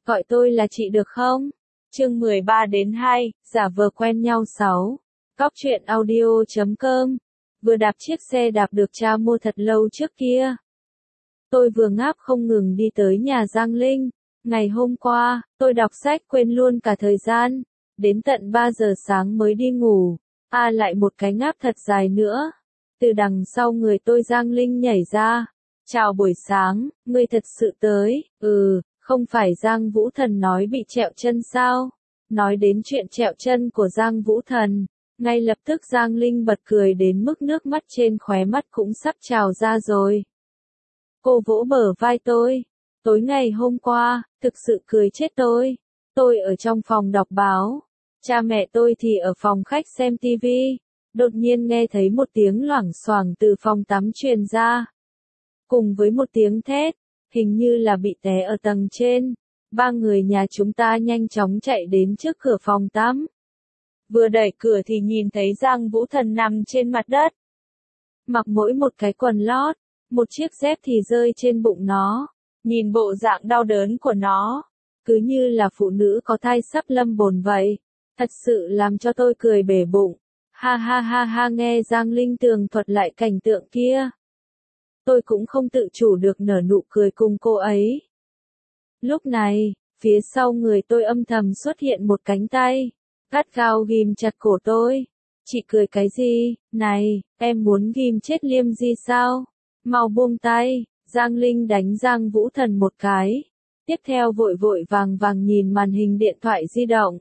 gọi tôi là chị được không? Chương 13 đến 2, giả vờ quen nhau 6. Cóc truyện audio.com. Vừa đạp chiếc xe đạp được cha mua thật lâu trước kia. Tôi vừa ngáp không ngừng đi tới nhà Giang Linh. Ngày hôm qua, tôi đọc sách quên luôn cả thời gian. Đến tận 3 giờ sáng mới đi ngủ. Lại một cái ngáp thật dài nữa. Từ đằng sau người tôi Giang Linh nhảy ra. Chào buổi sáng, ngươi thật sự tới. Không phải Giang Vũ Thần nói bị trẹo chân sao? Nói đến chuyện trẹo chân của Giang Vũ Thần, ngay lập tức Giang Linh bật cười đến mức nước mắt trên khóe mắt cũng sắp trào ra rồi. Cô vỗ bờ vai tôi. Tối ngày hôm qua, thực sự cười chết tôi. Tôi ở trong phòng đọc báo. Cha mẹ tôi thì ở phòng khách xem tivi. Đột nhiên nghe thấy một tiếng loảng xoảng từ phòng tắm truyền ra. Cùng với một tiếng thét, hình như là bị té ở tầng trên. 3 người nhà chúng ta nhanh chóng chạy đến trước cửa phòng tắm. Vừa đẩy cửa thì nhìn thấy Giang Vũ Thần nằm trên mặt đất. Mặc mỗi một cái quần lót, một chiếc dép thì rơi trên bụng nó. Nhìn bộ dạng đau đớn của nó, cứ như là phụ nữ có thai sắp lâm bồn vậy. Thật sự làm cho tôi cười bể bụng. Ha ha ha ha, nghe Giang Linh tường thuật lại cảnh tượng kia. Tôi cũng không tự chủ được nở nụ cười cùng cô ấy. Lúc này, phía sau người tôi âm thầm xuất hiện một cánh tay, gắt gao ghim chặt cổ tôi. Chị cười cái gì? Này, em muốn ghim chết Liêm Di sao? Mau buông tay. Giang Linh đánh Giang Vũ Thần một cái. Tiếp theo vội vội vàng vàng nhìn màn hình điện thoại di động.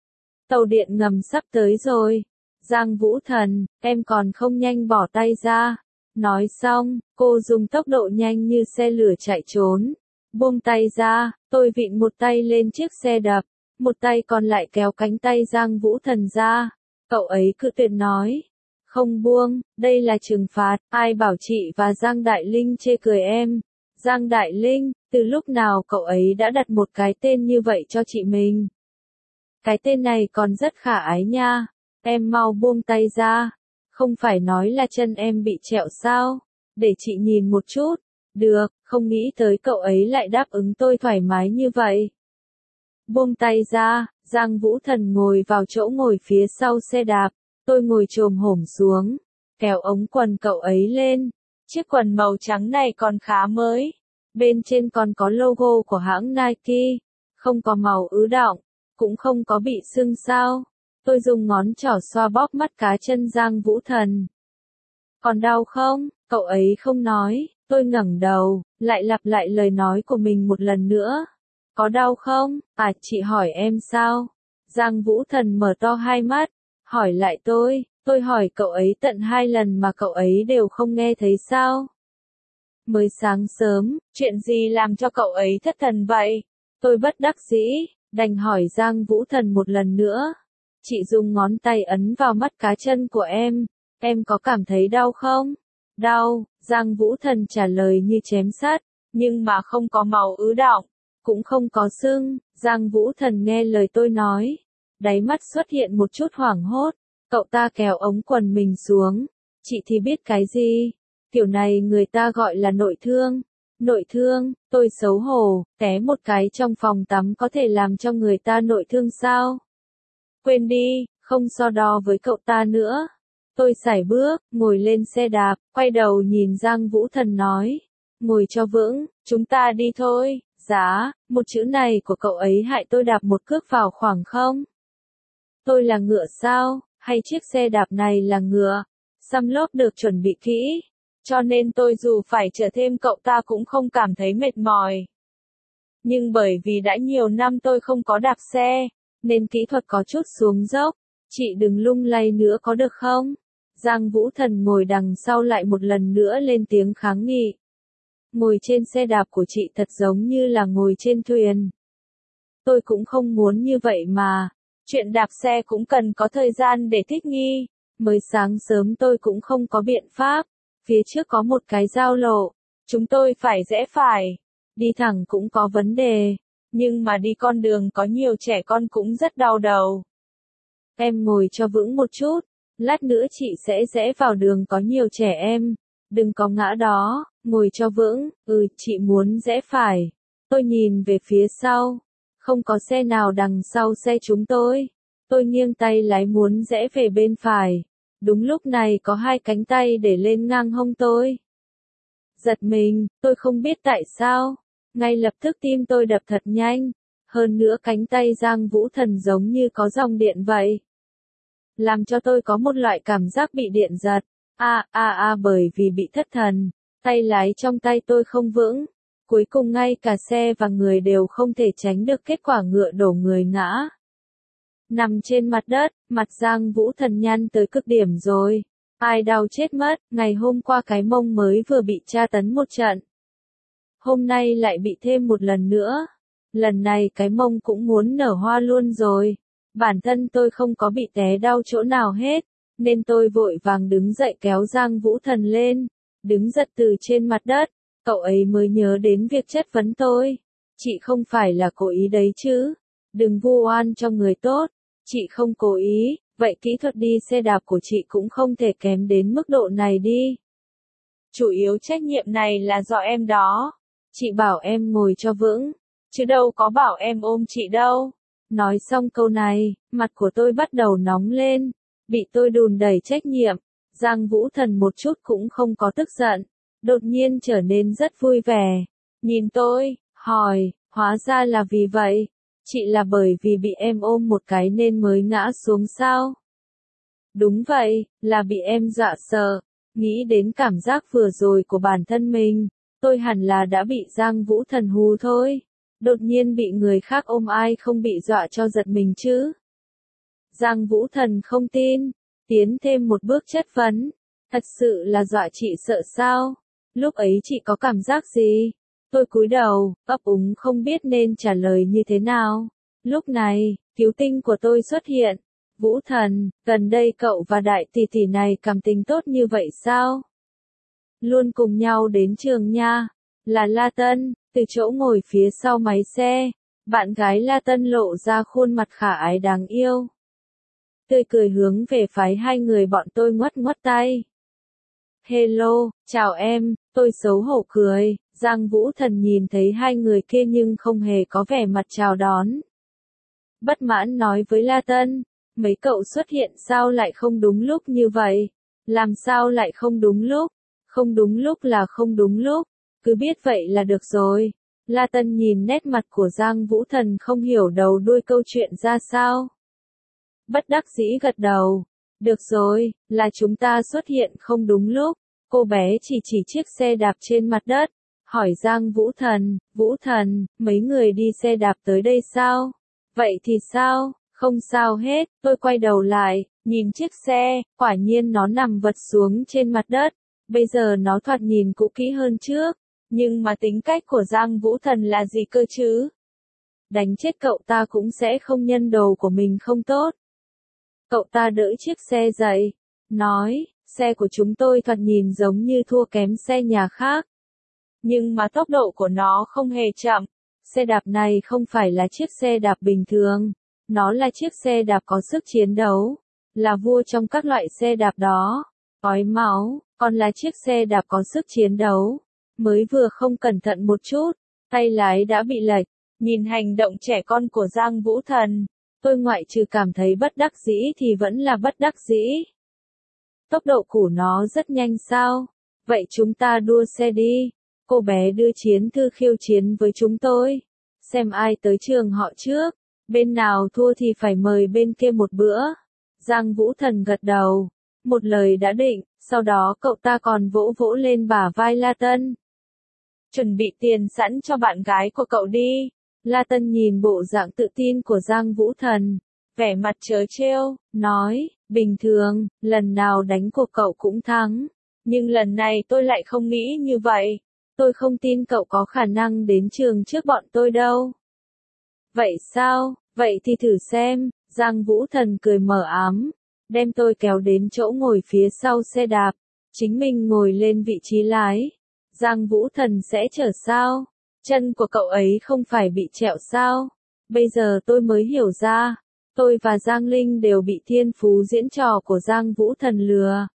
Tàu điện ngầm sắp tới rồi. Giang Vũ Thần, em còn không nhanh bỏ tay ra. Nói xong, cô dùng tốc độ nhanh như xe lửa chạy trốn. Buông tay ra, tôi vịn một tay lên chiếc xe đạp, một tay còn lại kéo cánh tay Giang Vũ Thần ra. Cậu ấy cự tuyệt nói. Không buông, đây là trừng phạt, ai bảo chị và Giang Đại Linh chê cười em. Giang Đại Linh, từ lúc nào cậu ấy đã đặt một cái tên như vậy cho chị mình? Cái tên này còn rất khả ái nha. Em mau buông tay ra. Không phải nói là chân em bị trẹo sao? Để chị nhìn một chút. Được, không nghĩ tới cậu ấy lại đáp ứng tôi thoải mái như vậy. Buông tay ra, Giang Vũ Thần ngồi vào chỗ ngồi phía sau xe đạp. Tôi ngồi chồm hổm xuống, kéo ống quần cậu ấy lên. Chiếc quần màu trắng này còn khá mới. Bên trên còn có logo của hãng Nike. Không có màu ứ đọng, cũng không có bị sưng sao. Tôi dùng ngón trỏ xoa bóp mắt cá chân Giang Vũ Thần. Còn đau không? Cậu ấy không nói. Tôi ngẩng đầu, lại lặp lại lời nói của mình một lần nữa. Có đau không? Chị hỏi em sao? Giang Vũ Thần mở to hai mắt, hỏi lại tôi hỏi cậu ấy tận 2 lần mà cậu ấy đều không nghe thấy sao? Mới sáng sớm, chuyện gì làm cho cậu ấy thất thần vậy? Tôi bất đắc dĩ, đành hỏi Giang Vũ Thần một lần nữa. Chị dùng ngón tay ấn vào mắt cá chân của em có cảm thấy đau không? Đau, Giang Vũ Thần trả lời như chém sắt, nhưng mà không có màu ứ đọng, cũng không có sưng. Giang Vũ Thần nghe lời tôi nói, đáy mắt xuất hiện một chút hoảng hốt. Cậu ta kéo ống quần mình xuống. Chị thì biết cái gì? Kiểu này người ta gọi là nội thương. Nội thương, tôi xấu hổ, té một cái trong phòng tắm có thể làm cho người ta nội thương sao? Quên đi, không so đo với cậu ta nữa. Tôi sải bước, ngồi lên xe đạp, quay đầu nhìn Giang Vũ Thần nói. Ngồi cho vững, chúng ta đi thôi. Giá, một chữ này của cậu ấy hại tôi đạp một cước vào khoảng không? Tôi là ngựa sao? Hay chiếc xe đạp này là ngựa? Xăm lốp được chuẩn bị kỹ, cho nên tôi dù phải chở thêm cậu ta cũng không cảm thấy mệt mỏi. Nhưng bởi vì đã nhiều năm tôi không có đạp xe, nên kỹ thuật có chút xuống dốc. Chị đừng lung lay nữa có được không? Giang Vũ Thần ngồi đằng sau lại một lần nữa lên tiếng kháng nghị. Ngồi trên xe đạp của chị thật giống như là ngồi trên thuyền. Tôi cũng không muốn như vậy mà. Chuyện đạp xe cũng cần có thời gian để thích nghi. Mới sáng sớm tôi cũng không có biện pháp. Phía trước có một cái giao lộ. Chúng tôi phải rẽ phải. Đi thẳng cũng có vấn đề. Nhưng mà đi con đường có nhiều trẻ con cũng rất đau đầu. Em ngồi cho vững một chút. Lát nữa chị sẽ rẽ vào đường có nhiều trẻ em. Đừng có ngã đó. Ngồi cho vững. Chị muốn rẽ phải. Tôi nhìn về phía sau. Không có xe nào đằng sau xe chúng tôi. Tôi nghiêng tay lái muốn rẽ về bên phải. Đúng lúc này có hai cánh tay để lên ngang hông tôi. Giật mình, tôi không biết tại sao. Ngay lập tức tim tôi đập thật nhanh. Hơn nữa cánh tay Giang Vũ Thần giống như có dòng điện vậy. Làm cho tôi có một loại cảm giác bị điện giật. Bởi vì bị thất thần. Tay lái trong tay tôi không vững. Cuối cùng ngay cả xe và người đều không thể tránh được kết quả ngựa đổ người ngã. Nằm trên mặt đất, mặt Giang Vũ Thần nhăn tới cực điểm rồi. Ai đau chết mất, ngày hôm qua cái mông mới vừa bị tra tấn một trận. Hôm nay lại bị thêm một lần nữa. Lần này cái mông cũng muốn nở hoa luôn rồi. Bản thân tôi không có bị té đau chỗ nào hết, nên tôi vội vàng đứng dậy kéo Giang Vũ Thần lên. Đứng giật từ trên mặt đất, cậu ấy mới nhớ đến việc chất vấn tôi. Chị không phải là cố ý đấy chứ. Đừng vu oan cho người tốt. Chị không cố ý, vậy kỹ thuật đi xe đạp của chị cũng không thể kém đến mức độ này đi. Chủ yếu trách nhiệm này là do em đó. Chị bảo em ngồi cho vững, chứ đâu có bảo em ôm chị đâu. Nói xong câu này, mặt của tôi bắt đầu nóng lên, bị tôi đùn đẩy trách nhiệm. Giang Vũ Thần một chút cũng không có tức giận, đột nhiên trở nên rất vui vẻ. Nhìn tôi, hỏi, hóa ra là vì vậy. Chị là bởi vì bị em ôm một cái nên mới ngã xuống sao? Đúng vậy, là bị em dọa sợ. Nghĩ đến cảm giác vừa rồi của bản thân mình, tôi hẳn là đã bị Giang Vũ Thần hù thôi. Đột nhiên bị người khác ôm ai không bị dọa cho giật mình chứ? Giang Vũ Thần không tin, tiến thêm một bước chất vấn. Thật sự là dọa chị sợ sao? Lúc ấy chị có cảm giác gì? Tôi cúi đầu, ấp úng không biết nên trả lời như thế nào. Lúc này, cứu tinh của tôi xuất hiện. Vũ Thần, gần đây cậu và đại tỷ tỷ này cảm tình tốt như vậy sao? Luôn cùng nhau đến trường nha. Là La Tân, từ chỗ ngồi phía sau máy xe. Bạn gái La Tân lộ ra khuôn mặt khả ái đáng yêu. Tươi cười hướng về phái hai người bọn tôi ngoắt ngoắt tay. Hello, chào em, tôi xấu hổ cười. Giang Vũ Thần nhìn thấy hai người kia nhưng không hề có vẻ mặt chào đón. Bất mãn nói với La Tân, mấy cậu xuất hiện sao lại không đúng lúc như vậy? Làm sao lại không đúng lúc? Không đúng lúc là không đúng lúc, cứ biết vậy là được rồi. La Tân nhìn nét mặt của Giang Vũ Thần không hiểu đầu đuôi câu chuyện ra sao. Bất đắc dĩ gật đầu. Được rồi, là chúng ta xuất hiện không đúng lúc. Cô bé chỉ chiếc xe đạp trên mặt đất. Hỏi Giang Vũ Thần, mấy người đi xe đạp tới đây sao? Vậy thì sao? Không sao hết, tôi quay đầu lại, nhìn chiếc xe, quả nhiên nó nằm vật xuống trên mặt đất. Bây giờ nó thoạt nhìn cũ kỹ hơn trước. Nhưng mà tính cách của Giang Vũ Thần là gì cơ chứ? Đánh chết cậu ta cũng sẽ không nhân đồ của mình không tốt. Cậu ta đỡ chiếc xe dậy, nói, xe của chúng tôi thoạt nhìn giống như thua kém xe nhà khác. Nhưng mà tốc độ của nó không hề chậm. Xe đạp này không phải là chiếc xe đạp bình thường. Nó là chiếc xe đạp có sức chiến đấu. Là vua trong các loại xe đạp đó. Ói máu, còn là chiếc xe đạp có sức chiến đấu. Mới vừa không cẩn thận một chút, tay lái đã bị lệch. Nhìn hành động trẻ con của Giang Vũ Thần, tôi ngoại trừ cảm thấy bất đắc dĩ thì vẫn là bất đắc dĩ. Tốc độ của nó rất nhanh sao? Vậy chúng ta đua xe đi. Cô bé đưa chiến thư khiêu chiến với chúng tôi. Xem ai tới trường họ trước. Bên nào thua thì phải mời bên kia một bữa. Giang Vũ Thần gật đầu. Một lời đã định, sau đó cậu ta còn vỗ vỗ lên bả vai La Tân. Chuẩn bị tiền sẵn cho bạn gái của cậu đi. La Tân nhìn bộ dạng tự tin của Giang Vũ Thần. Vẻ mặt trớ trêu, nói, bình thường, lần nào đánh cuộc cậu cũng thắng. Nhưng lần này tôi lại không nghĩ như vậy. Tôi không tin cậu có khả năng đến trường trước bọn tôi đâu. Vậy sao? Vậy thì thử xem. Giang Vũ Thần cười mờ ám, đem tôi kéo đến chỗ ngồi phía sau xe đạp. Chính mình ngồi lên vị trí lái. Giang Vũ Thần sẽ chở sao? Chân của cậu ấy không phải bị trẹo sao? Bây giờ tôi mới hiểu ra. Tôi và Giang Linh đều bị thiên phú diễn trò của Giang Vũ Thần lừa.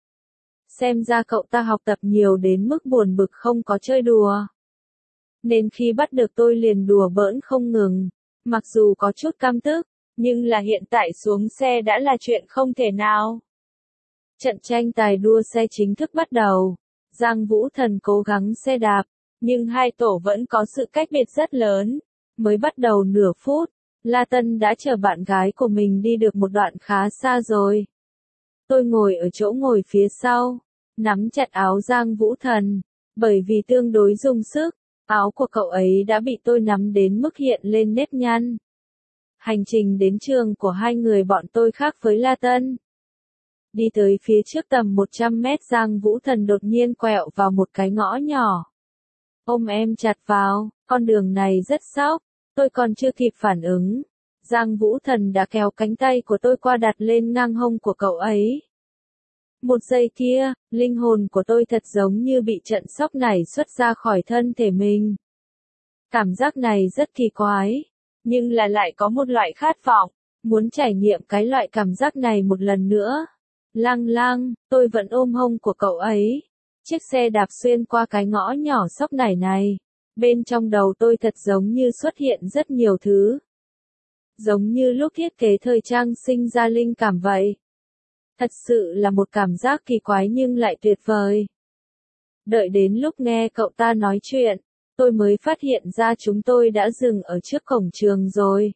Xem ra cậu ta học tập nhiều đến mức buồn bực không có chơi đùa. Nên khi bắt được tôi liền đùa bỡn không ngừng. Mặc dù có chút căm tức, nhưng là hiện tại xuống xe đã là chuyện không thể nào. Trận tranh tài đua xe chính thức bắt đầu. Giang Vũ Thần cố gắng xe đạp, nhưng hai tổ vẫn có sự cách biệt rất lớn. Mới bắt đầu nửa phút, La Tân đã chở bạn gái của mình đi được một đoạn khá xa rồi. Tôi ngồi ở chỗ ngồi phía sau, nắm chặt áo Giang Vũ Thần, bởi vì tương đối dùng sức, áo của cậu ấy đã bị tôi nắm đến mức hiện lên nếp nhăn. Hành trình đến trường của hai người bọn tôi khác với La Tân. Đi tới phía trước tầm 100 mét Giang Vũ Thần đột nhiên quẹo vào một cái ngõ nhỏ. Ôm em chặt vào, con đường này rất sóc, tôi còn chưa kịp phản ứng. Giang Vũ Thần đã kéo cánh tay của tôi qua đặt lên ngang hông của cậu ấy. Một giây kia, linh hồn của tôi thật giống như bị trận sốc này xuất ra khỏi thân thể mình. Cảm giác này rất kỳ quái, nhưng là lại có một loại khát vọng, muốn trải nghiệm cái loại cảm giác này một lần nữa. Lăng lăng, tôi vẫn ôm hông của cậu ấy. Chiếc xe đạp xuyên qua cái ngõ nhỏ sóc nảy này. Bên trong đầu tôi thật giống như xuất hiện rất nhiều thứ. Giống như lúc thiết kế thời trang sinh ra linh cảm vậy. Thật sự là một cảm giác kỳ quái nhưng lại tuyệt vời. Đợi đến lúc nghe cậu ta nói chuyện, tôi mới phát hiện ra chúng tôi đã dừng ở trước cổng trường rồi.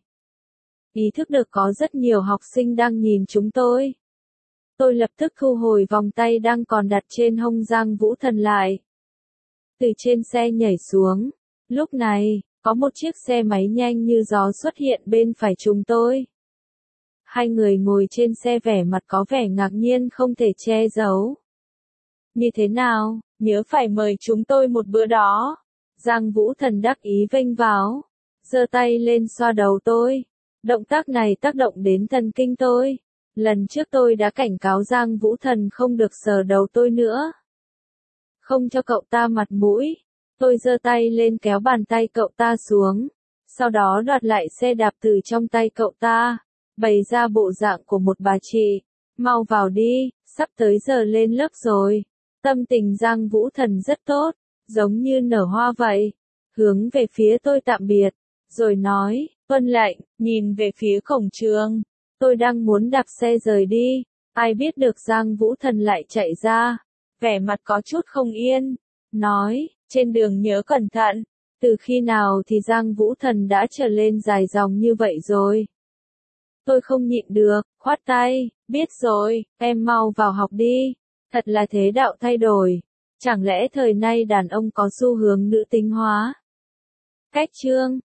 Ý thức được có rất nhiều học sinh đang nhìn chúng tôi. Tôi lập tức thu hồi vòng tay đang còn đặt trên hông Giang Vũ Thần lại. Từ trên xe nhảy xuống. Lúc này, có một chiếc xe máy nhanh như gió xuất hiện bên phải chúng tôi. Hai người ngồi trên xe vẻ mặt có vẻ ngạc nhiên không thể che giấu. Như thế nào, nhớ phải mời chúng tôi một bữa đó. Giang Vũ Thần đắc ý vênh váo, giơ tay lên xoa đầu tôi. Động tác này tác động đến thần kinh tôi. Lần trước tôi đã cảnh cáo Giang Vũ Thần không được sờ đầu tôi nữa. Không cho cậu ta mặt mũi. Tôi giơ tay lên kéo bàn tay cậu ta xuống. Sau đó đoạt lại xe đạp từ trong tay cậu ta. Bày ra bộ dạng của một bà chị. Mau vào đi, sắp tới giờ lên lớp rồi. Tâm tình Giang Vũ Thần rất tốt, giống như nở hoa vậy. Hướng về phía tôi tạm biệt. Rồi nói, tuân lệnh, nhìn về phía cổng trường. Tôi đang muốn đạp xe rời đi, ai biết được Giang Vũ Thần lại chạy ra, vẻ mặt có chút không yên, nói, trên đường nhớ cẩn thận, từ khi nào thì Giang Vũ Thần đã trở lên dài dòng như vậy rồi. Tôi không nhịn được, khoát tay, biết rồi, em mau vào học đi, thật là thế đạo thay đổi, chẳng lẽ thời nay đàn ông có xu hướng nữ tính hóa. Cách chương